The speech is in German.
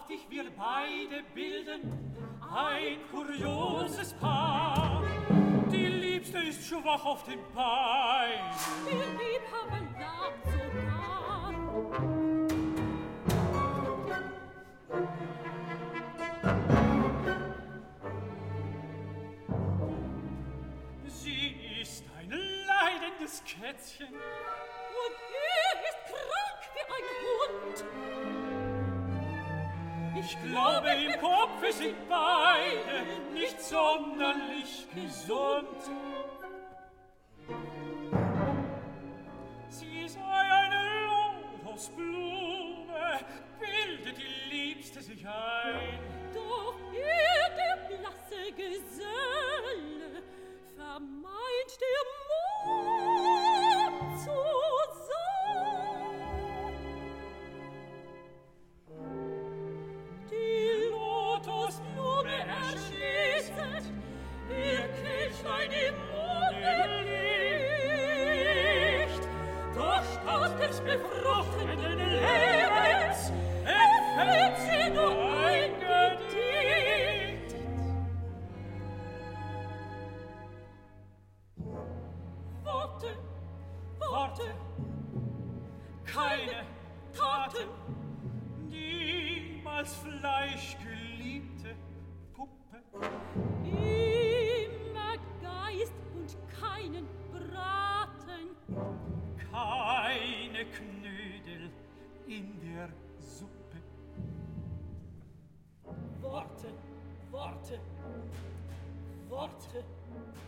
wahrhaftig wir beide bilden ein kurioses Paar. Die Liebste ist schwach auf den Beinen, die Liebhaber lacht sogar. Sie ist ein leidendes Kätzchen, Und ist krank wie ein Hund. ich glaube, im Kopfe sind beide nicht sonderlich gesund. Sie sei eine Lotosblume, bildet die Liebste sich ein. Doch der blasse Geselle vermeint der Mond zu sein. Die Lotosblume erschließet ihr Kelchlein im Mondlicht. Doch statt des befruchtenden Lebens erfüllt sie nur ein Gedicht. Worte, Worte, Keine Taten, niemals fleischgeliebte Puppe. immer Geist und keinen Braten. Keine Knödel in der Suppe. Worte, Worte, Worte,